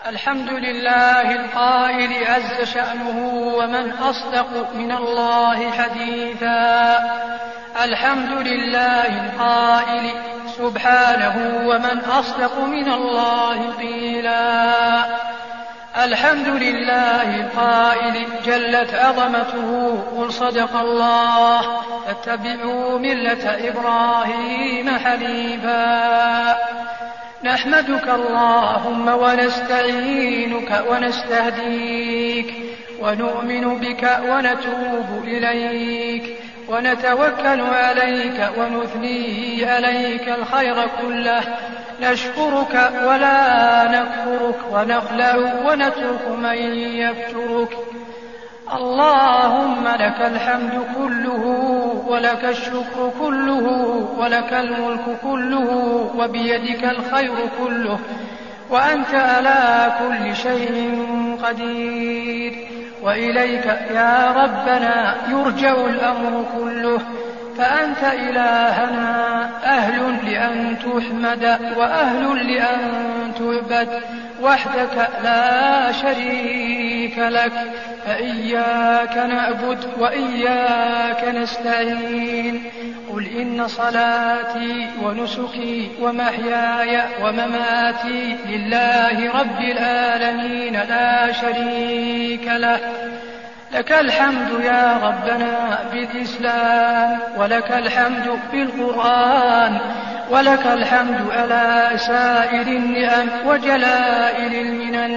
الحمد لله القائل عز شأنه: ومن أصدق من الله حديثا. الحمد لله القائل سبحانه: ومن أصدق من الله قيلا. الحمد لله القائل جلت عظمته: قل صدق الله فاتبعوا ملة إبراهيم حنيفا. نحمدك اللهم ونستعينك ونستهديك ونؤمن بك ونتوب إليك ونتوكل عليك ونثني عليك الخير كله. نشكرك ولا نكفرك ونخلع ونترك من يفترك. اللهم لك الحمد كله ولك الشكر كله ولك الملك كله وبيدك الخير كله وأنت على كل شيء قدير. وإليك يا ربنا يرجع الأمر كله، فأنت إلهنا أهل لأن تحمد وأهل لأن تعبد وحدك لا شريك لك. فإياك نعبد وإياك نستعين. قل إن صلاتي ونسكي ومحياي ومماتي لله رب العالمين لا شريك له. لك الحمد يا ربنا بالإسلام، ولك الحمد بالقرآن، ولك الحمد على سائر النعم وجلائل المنن.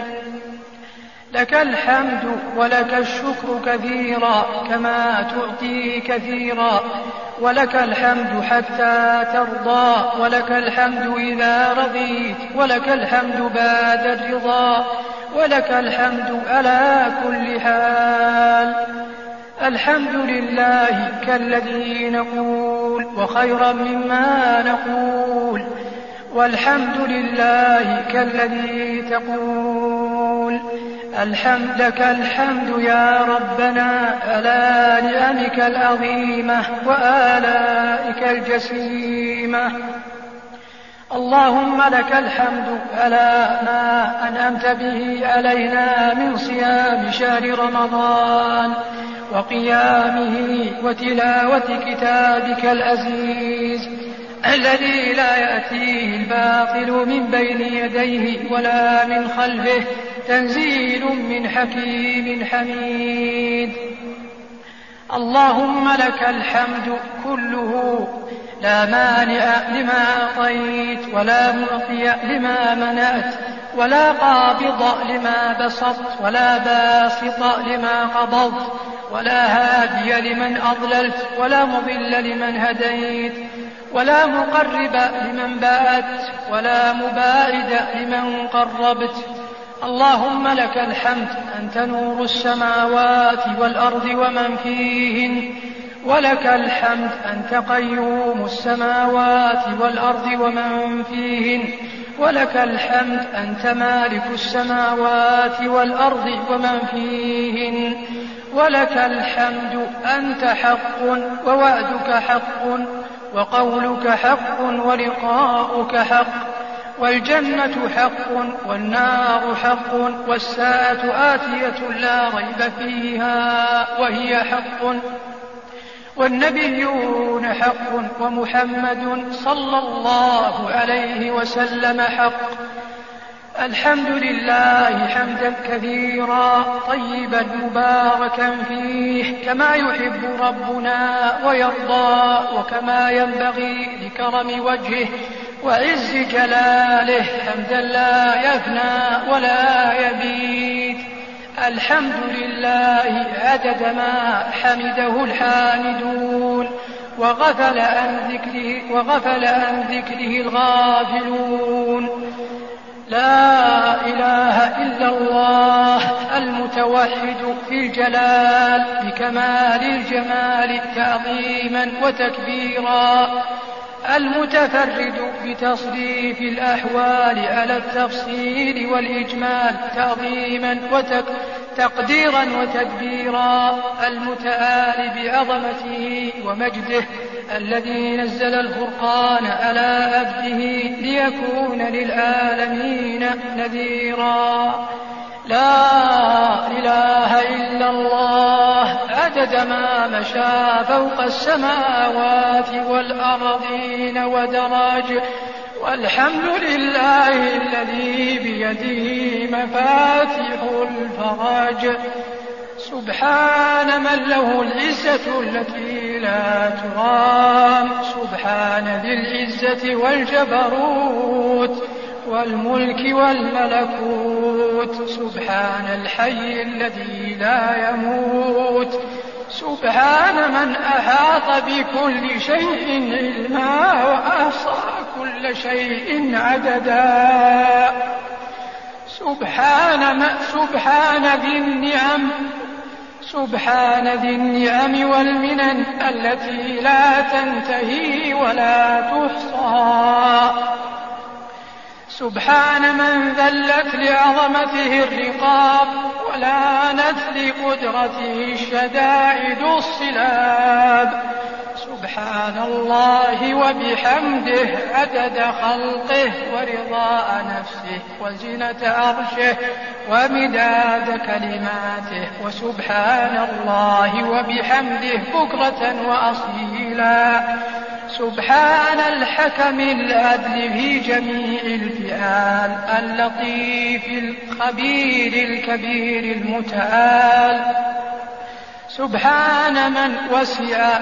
لك الحمد ولك الشكر كثيرا كما تعطي كثيرا، ولك الحمد حتى ترضى، ولك الحمد إذا رضيت، ولك الحمد بعد الرضا، ولك الحمد على كل حال. الحمد لله كالذي نقول وخيرا مما نقول، والحمد لله كالذي تقول. لك الحمد يا ربنا على نعمك العظيمة وآلائك الجسيمة. اللهم لك الحمد على ما أنعمت به علينا من صيام شهر رمضان وقيامه وتلاوة كتابك العزيز الذي لا يأتيه الباطل من بين يديه ولا من خلفه، تنزيل من حكيم حميد. اللهم لك الحمد كله، لا مانع لما أعطيت ولا معطي لما منعت ولا قابض لما بسطت ولا باسط لما قبضت ولا هادي لمن أضللت ولا مضل لمن هديت ولا مقرب لمن باعدت ولا مباعد لمن قربت. اللهم لك الحمد أنت نور السماوات والأرض ومن فيهن، ولك الحمد أنت قيوم السماوات والأرض ومن فيهن، ولك الحمد أنت مالك السماوات والأرض ومن فيهن، ولك الحمد أنت حق ووعدك حق وقولك حق ولقاؤك حق، والجنة حق والنار حق والساعة آتية لا ريب فيها وهي حق، والنبيون حق ومحمد صلى الله عليه وسلم حق. الحمد لله حمدا كثيرا طيبا مباركا فيه كما يحب ربنا ويرضى وكما ينبغي لكرم وجهه وعز جلاله، حمدا لا يفنى ولا يبيد. الحمد لله عدد ما حمده الحامدون وغفل عن ذكره الغافلون. لا إله إلا الله المتوحد في الجلال بكمال الجمال تعظيما وتكبيرا، المتفرد بتصريف الأحوال على التفصيل والإجمال تعظيما تقديرا وتدبيرا، المتعال بعظمته ومجده الذي نزل الفرقان على عبده ليكون للعالمين نذيرا. لا إله إلا الله عدد ما مشى فوق السماوات والأرضين ودرج، والحمد لله الذي بيده مفاتيح الفرج. سبحان من له العزة التي لا ترام، سبحان ذي العزة والجبروت والملك والملكوت، سبحان الحي الذي لا يموت، سبحان من أحاط بكل شيء علما وأحصى كل شيء عددا. سبحان ذي النعم والمنن التي لا تنتهي ولا تحصى. سبحان من ذلت لعظمته الرقاب ولانت لقدرته الشدائد الصلاب. سبحان الله وبحمده عدد خلقه ورضاء نفسه وزنة عرشه ومداد كلماته. وسبحان الله وبحمده بكرة وأصيلا. سبحان الحكم العدل في جميع الفعال، اللطيف الخبير الكبير المتعال. سبحان من وسع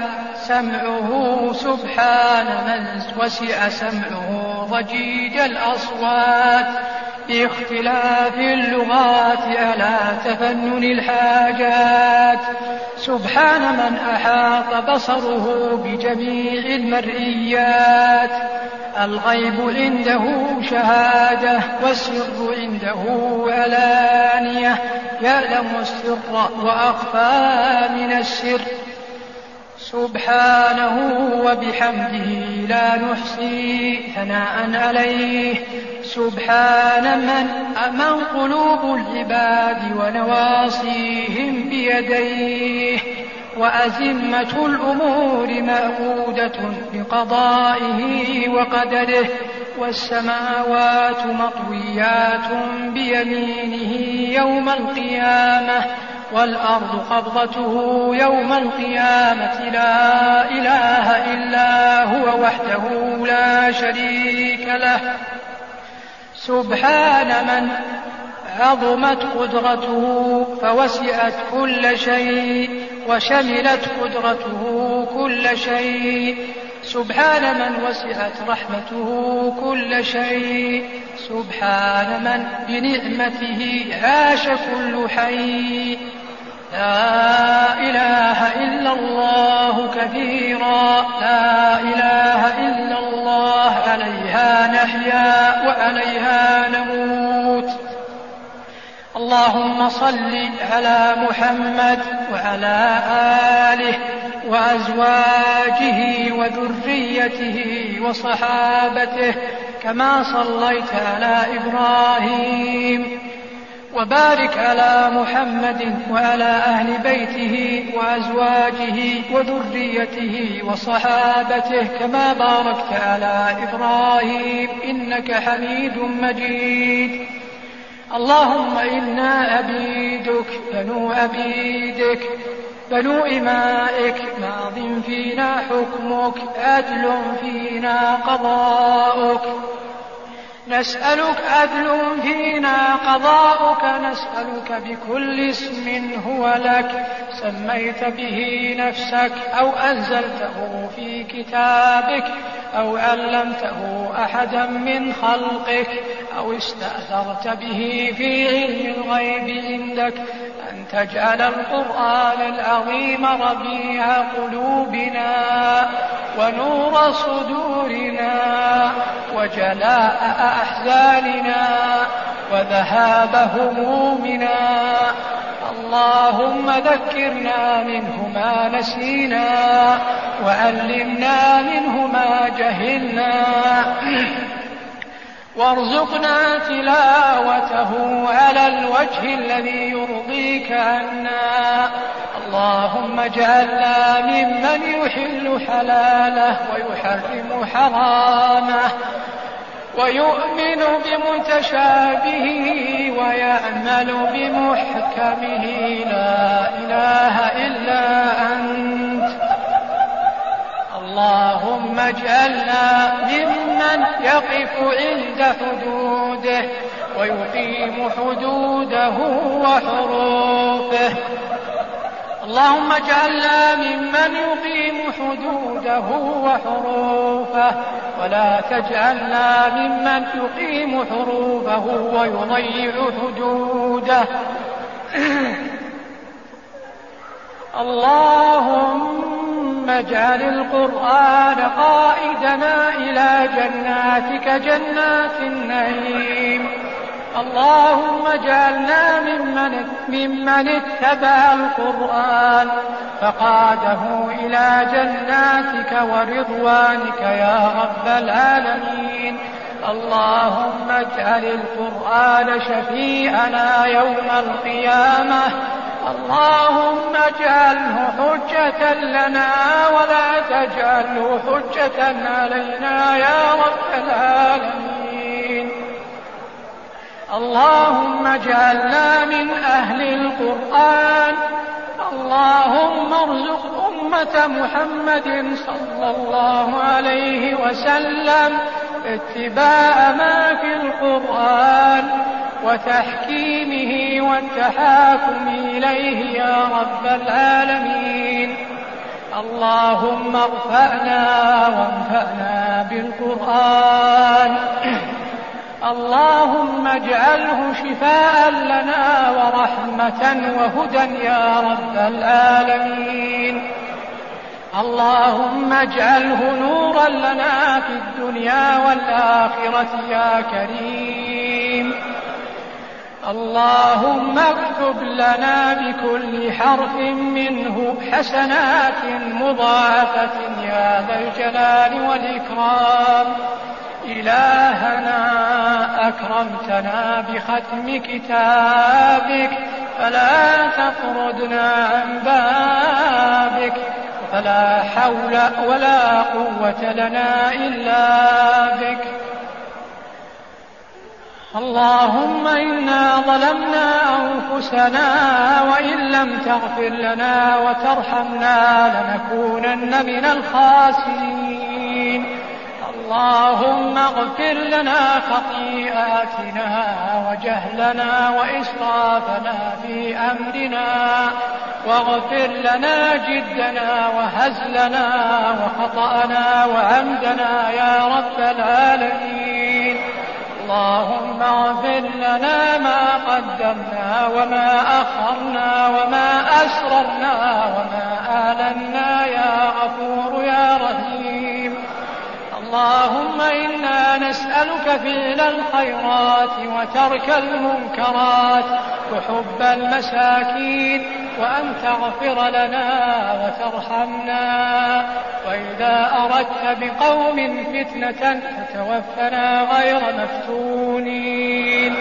سمعه ضجيج الأصوات باختلاف اللغات على تفنن الحاجات. سبحان من أحاط بصره بجميع المرئيات، الغيب عنده شهادة والسر عنده علانية، يعلم السر وأخفى من السر. سبحانه وبحمده لا نحصي ثناء عليه. سبحان من قلوب العباد ونواصيهم بيديه، وأزمة الأمور مأخوذة بقضائه وقدره، والسماوات مطويات بيمينه يوم القيامة، والأرض قبضته يوم القيامة. لا إله إلا هو وحده لا شريك له. سبحان من عظمت قدرته فوسعت كل شيء وشملت قدرته كل شيء. سبحان من وسعت رحمته كل شيء. سبحان من بنعمته عاش كل حي. لا إله إلا الله كثيرا، لا إله إلا الله، عليها نحيا وعليها نموت. اللهم صل على محمد وعلى آله وأزواجه وذريته وصحابته كما صليت على إبراهيم، وبارك على محمد وعلى أهل بيته وأزواجه وذريته وصحابته كما باركت على إبراهيم إنك حميد مجيد. اللهم إنا عبيدك بنو عبيدك بنو إمائك، ماض فينا حكمك، عدل فينا قضاؤك. نسألك عدل فينا قضاؤك، نسألك بكل اسم هو لك سميت به نفسك أو أنزلته في كتابك أو علمته أحدا من خلقك أو استأثرت به في علم الغيب عندك أن تجعل القرآن العظيم ربيع قلوبنا ونور صدورنا وجلاء أحزاننا وذهاب همومنا. اللهم ذكرنا منه ما نسينا وعلمنا منه ما جهلنا، وارزقنا تلاوته على الوجه الذي يرضيك عنا. اللهم اجعلنا ممن يحل حلاله ويحرم حرامه ويؤمن بمتشابهه ويعمل بمحكمه. لا إله إلا أنت. اللهم اجعلنا ممن يقف عند حدوده ويقيم حدوده وحروفه. اللهم اجعلنا ممن يقيم حدوده وحروفه ولا تجعلنا ممن يقيم حروفه ويضيع حدوده. اللهم اجعل القرآن قائدنا إلى جناتك جنات النعيم. اللهم اجعلنا ممن اتبع القرآن فقاده إلى جناتك ورضوانك يا رب العالمين. اللهم اجعل القرآن شفيعنا يوم القيامة. اللهم اجعله حجة لنا ولا تجعله حجة علينا يا رب العالمين. اللهم اجعلنا من أهل القرآن. اللهم ارزق أمة محمد صلى الله عليه وسلم اتباع ما في القرآن وتحكيمه والتحاكم إليه يا رب العالمين. اللهم ارفعنا وانفعنا بالقرآن. اللهم اجعله شفاء لنا ورحمة وهدى يا رب العالمين. اللهم اجعله نورا لنا في الدنيا والآخرة يا كريم. اللهم اكتب لنا بكل حرف منه حسنات مضاعفة يا ذا الجلال والإكرام. إلهنا أكرمتنا بختم كتابك فلا تطردنا عن بابك فلا حول ولا قوة لنا إلا بك. اللهم إنا ظلمنا أنفسنا وإن لم تغفر لنا وترحمنا لنكونن من الخاسرين. اللهم اغفر لنا خطيئاتنا وجهلنا وإسرافنا في أمرنا واغفر لنا جدنا وهزلنا وخطأنا وعمدنا يا رب العالمين. اللهم اغفر لنا ما قدمنا وما أخرنا وما أسررنا وما أعلنا يا غفور يا رحيم. اللهم إنا نسألك فعل الخيرات وترك المنكرات وحب المساكين وأن تغفر لنا وترحمنا. وإذا أردت بقوم فتنة فتوفنا غير مفتونين.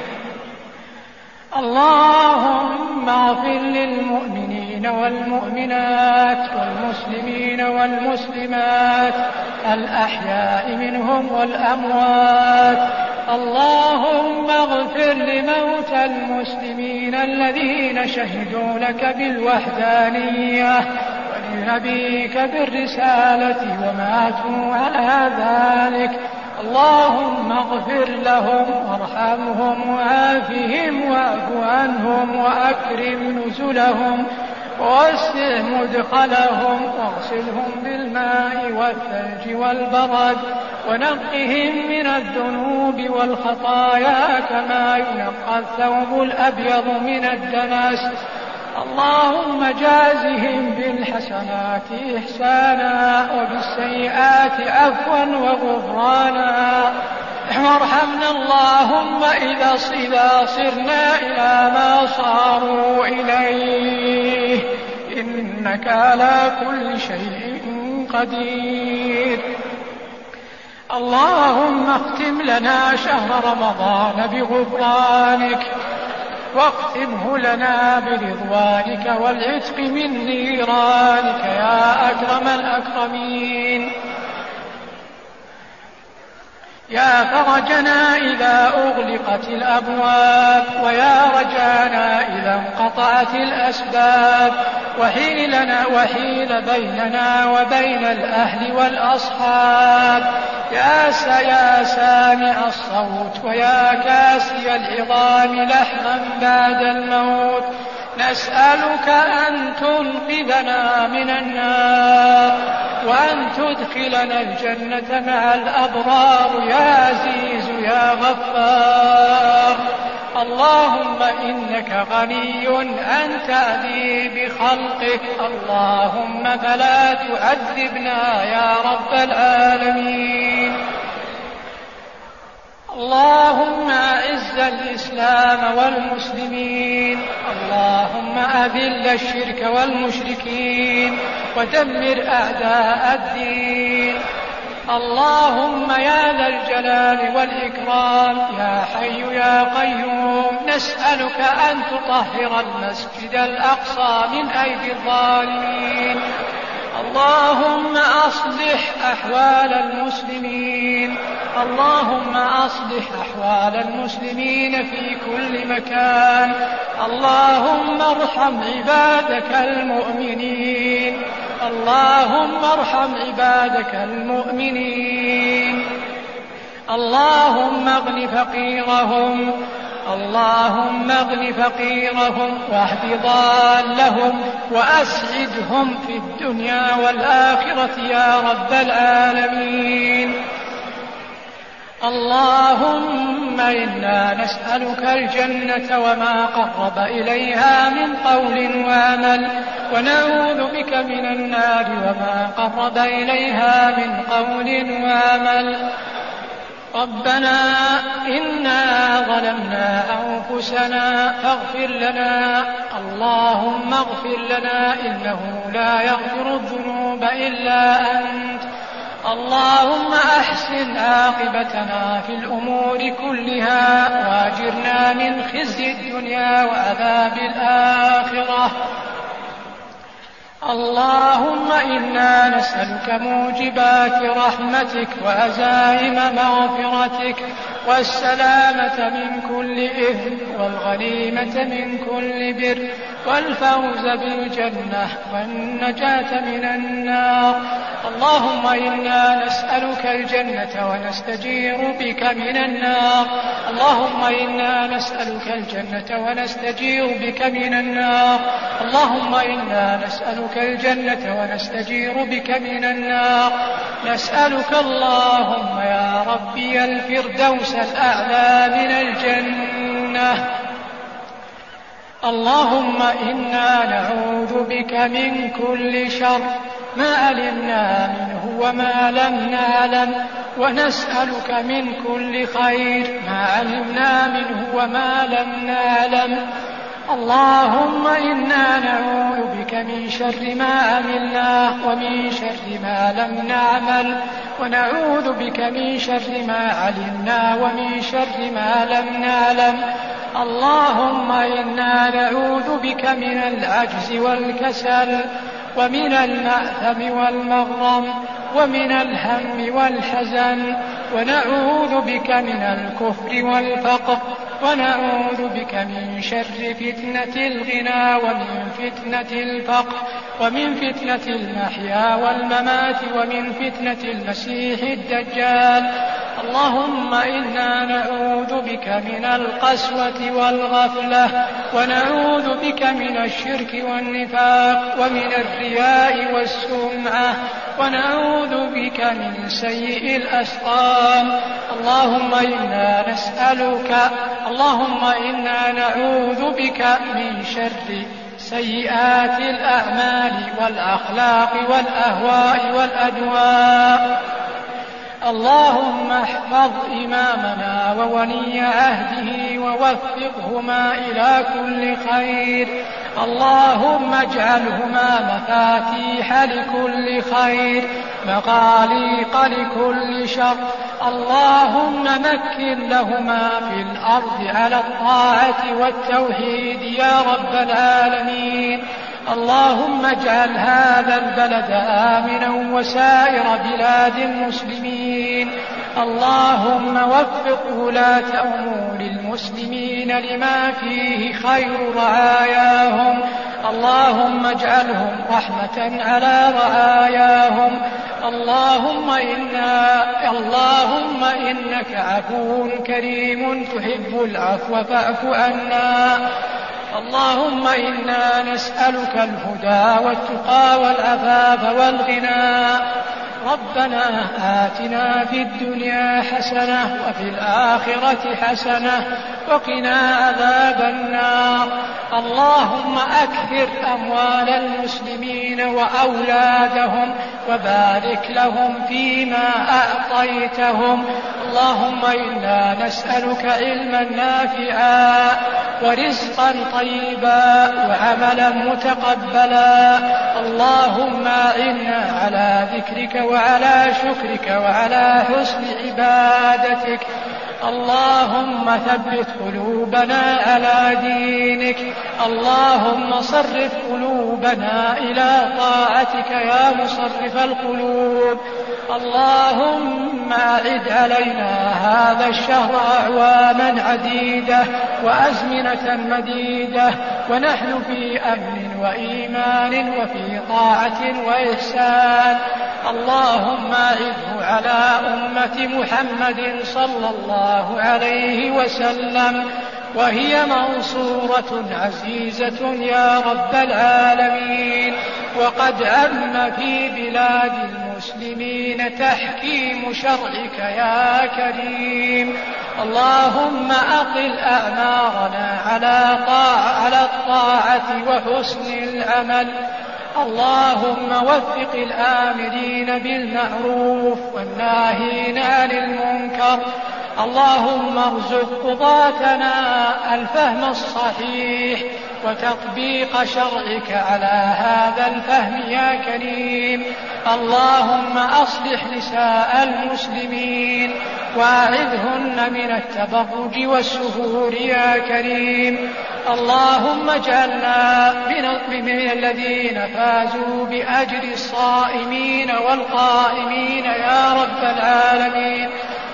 اللهم اغفر للمؤمنين والمؤمنات والمسلمين والمسلمات الأحياء منهم والأموات. اللهم اغفر لموتى المسلمين الذين شهدوا لك بالوحدانية ولنبيك بالرسالة وماتوا على ذلك. اللهم اغفر لهم وارحمهم وعافهم واعف عنهم وأكرم نزلهم ووسع مدخلهم واغسلهم بالماء والثلج والبرد ونقهم من الذنوب والخطايا كما ينقى الثوب الأبيض من الدنس. اللهم جازهم بالحسنات إحسانا وبالسيئات عفوا وغفرانا. وارحمنا اللهم إذا صرنا إلى ما صاروا إليه إنك على كل شيء قدير. اللهم اختم لنا شهر رمضان بغفرانك واختمه لنا برضوانك والعتق من نيرانك يا أكرم الأكرمين. يا فرجنا إذا أغلقت الأبواب، ويا رجانا إذا انقطعت الأسباب، وحيل بيننا وبين الأهل والأصحاب. يا سامع الصوت، ويا كاسي العظام لحما بعد الموت، نسألك أن تنقذنا من النار، وأن تدخلنا الجنة مع الأبرار يا عزيز يا غفار. اللهم إنك غني عن تعذيب خلقك، اللهم فلا تعذبنا يا رب العالمين. اللهم أعز الإسلام والمسلمين، اللهم أذل الشرك والمشركين، ودمر أعداء الدين. اللهم يا ذا الجلال والإكرام يا حي يا قيوم، نسألك أن تطهر المسجد الأقصى من أيدي الظالمين. اللهم أصلح أحوال المسلمين، اللهم أصلح أحوال المسلمين في كل مكان. اللهم ارحم عبادك المؤمنين، اللهم ارحم عبادك المؤمنين. اللهم اغن فقيرهم، اللهم اغن فقيرهم واهد ضالهم وأسعدهم في الدنيا والآخرة يا رب العالمين. اللهم إنا نسألك الجنة وما قرب إليها من قول وعمل، ونعوذ بك من النار وما قرب إليها من قول وعمل. ربنا إنا ظلمنا أنفسنا فاغفر لنا، اللهم اغفر لنا إنه لا يغفر الذنوب إلا أنت. اللهم أحسن عاقبتنا في الأمور كلها، وأجرنا من خزي الدنيا وعذاب الآخرة. اللهم إنا نسألك موجبات رحمتك وعزائم مغفرتك والسلامة من كل إثم والغنيمة من كل بر والفوز بالجنة والنجاة من النار. اللهم إنا نسألك الجنة ونستجير بك من النار. اللهم إنا نسألك الجنة ونستجير بك من النار. اللهم إنا نسألك الجنة ونستجير بك من النار. نسألك اللهم يا ربي الفردوس الأعلى من الجنة. اللهم إنا نعوذ بك من كل شر ما علمنا منه وما لم نعلم، ونسألك من كل خير ما علمنا منه وما لم نعلم. اللهم إنا نعوذ بك من شر ما عملنا ومن شر ما لم نعمل، ونعوذ بك من شر ما علمنا ومن شر ما لم نعلم. اللهم إنا نعوذ بك من العجز والكسل ومن المأثم والمغرم ومن الهم والحزن، ونعوذ بك من الكفر والفقر، ونعوذ بك من شر فتنة الغنى ومن فتنة الفقر ومن فتنة المحيا والممات ومن فتنة المسيح الدجال. اللهم إنا نعوذ بك من القسوة والغفلة، ونعوذ بك من الشرك والنفاق ومن الرياء والسمعة، ونعوذ بك من سيء الأسقام. اللهم إنا نعوذ بك من شر سيئات الأعمال والأخلاق والأهواء والأدواء. اللهم احفظ إمامنا وولي عهده ووفقهما إلى كل خير. اللهم اجعلهما مفاتيح لكل خير، مغاليق لكل شر. اللهم مكن لهما في الأرض على الطاعة والتوحيد يا رب العالمين. اللهم اجعل هذا البلد آمنا وسائر بلاد المسلمين. اللهم وفق ولاة أمور المسلمين لما فيه خير رعاياهم. اللهم اجعلهم رحمة على رعاياهم. اللهم إنك عفو كريم تحب العفو فاعف عنا. اللهم إنا نسألك الهدى والتقى والعفاف والغنى. ربنا آتنا في الدنيا حسنة وفي الآخرة حسنة وقنا عذاب النار. اللهم أكثر أموال المسلمين وأولادهم وبارك لهم فيما أعطيتهم. اللهم إنا نسألك علما نافعا ورزقا طيبا وعملا متقبلا. اللهم أعنا على ذكرك وعلى شكرك وعلى حسن عبادتك. اللهم ثبت قلوبنا على دينك. اللهم صرف قلوبنا إلى طاعتك يا مصرف القلوب. اللهم أعد علينا هذا الشهر أعواما عديدة وأزمنة مديدة ونحن في أمن وإيمان وفي طاعة وإحسان. اللهم أعده على أمة محمد صلى الله عليه وسلم وهي منصورة عزيزة يا رب العالمين. وقد عم في بلاد المسلمين تحكيم شرعك يا كريم. اللهم أقل أعمارنا على الطاعة وحسن العمل. اللهم وفق الآمرين بالمعروف والناهين عن المنكر. اللهم ارزق قضاتنا الفهم الصحيح وتطبيق شرعك على هذا الفهم يا كريم. اللهم أصلح نساء المسلمين وأعذهن من التبرج والسفور يا كريم. اللهم اجعلنا من الذين فازوا بأجر الصائمين والقائمين يا رب العالمين.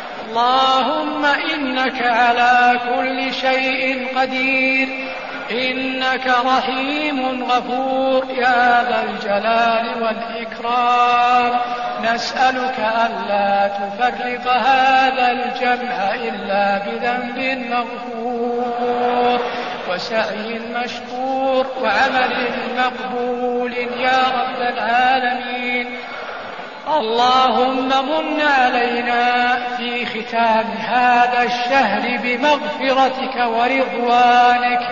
اللهم إنك على كل شيء قدير. إنك رحيم غفور يا ذا الجلال والإكرام. نسألك ألا تفرق هذا الجمع إلا بذنب مغفور وسعي مشكور وعمل مقبول يا رب العالمين. اللهم من علينا في ختام هذا الشهر بمغفرتك ورضوانك.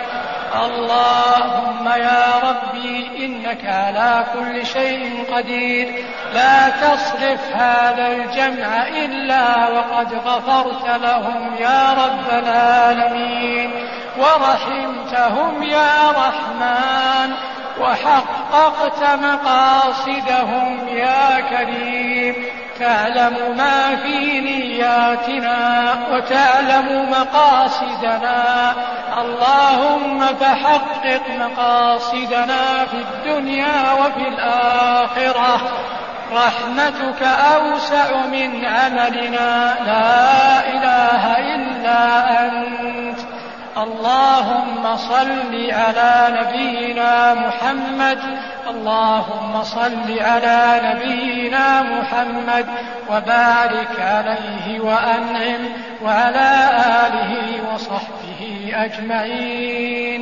اللهم يا ربي إنك على كل شيء قدير. لا تصرف هذا الجمع إلا وقد غفرت لهم يا رب العالمين ورحمتهم يا رحمن وحققت مقاصدهم يا كريم. تعلم ما في نياتنا وتعلم مقاصدنا. اللهم فحقق مقاصدنا في الدنيا وفي الآخرة. رحمتك أوسع من عملنا. لا إله إلا أنت. اللهم صل على نبينا محمد. اللهم صل على نبينا محمد وبارك عليه وأنعم وعلى آله وصحبه أجمعين.